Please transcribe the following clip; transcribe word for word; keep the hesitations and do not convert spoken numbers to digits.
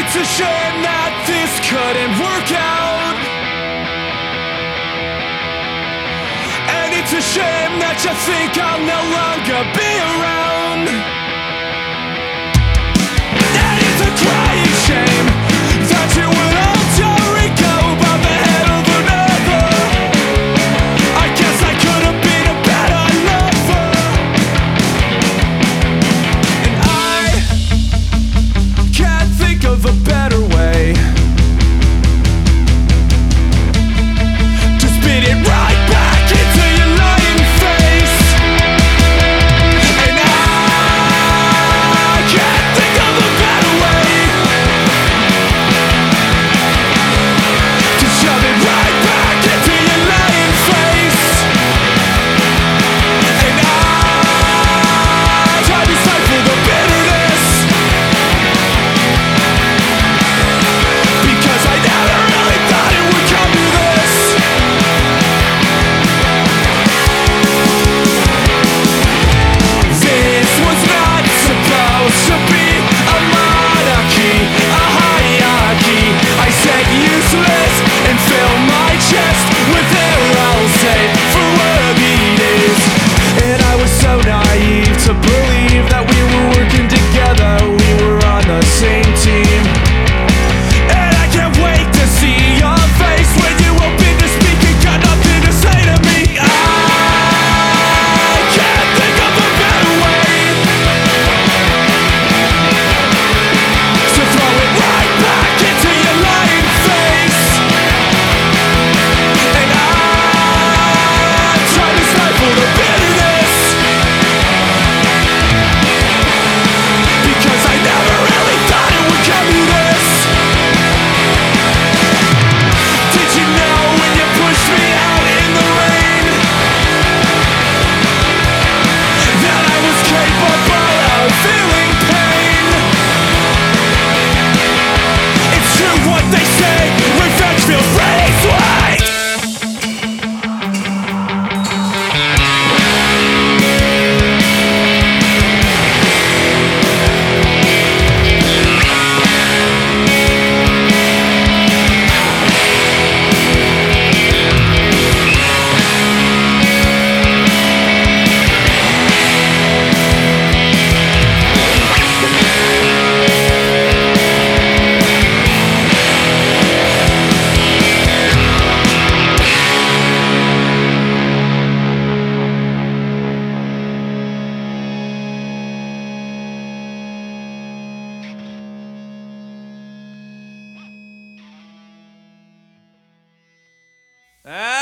It's a shame that this couldn't work out, and it's a shame that you think I'll no longer be around. And it's a crying shame that you would alter and go by the head of another. I guess I could have been a better lover, and I can't think of a better way to spit it right back into your lying face. And I can't think of a better way to shove it right back into your lying face. And I try to stifle the bitterness, because I never really thought it would come to this. This was not supposed to be a monarchy, a hierarchy. I said useless and filled my chest with air. I'll say for worthy days. And I was so naive to believe that we were working together, we were on the same team. And I can't wait to see your face when you open to speak and got nothing to say to me. I can't think of a better way to throw it right back into your lying face. And I try to stifle the bitterness, because I never really thought it would come to this. Did you know when you pushed me out in the rain that I was capable of feeling pain? It's true what they say, revenge feels really sweet. Ah!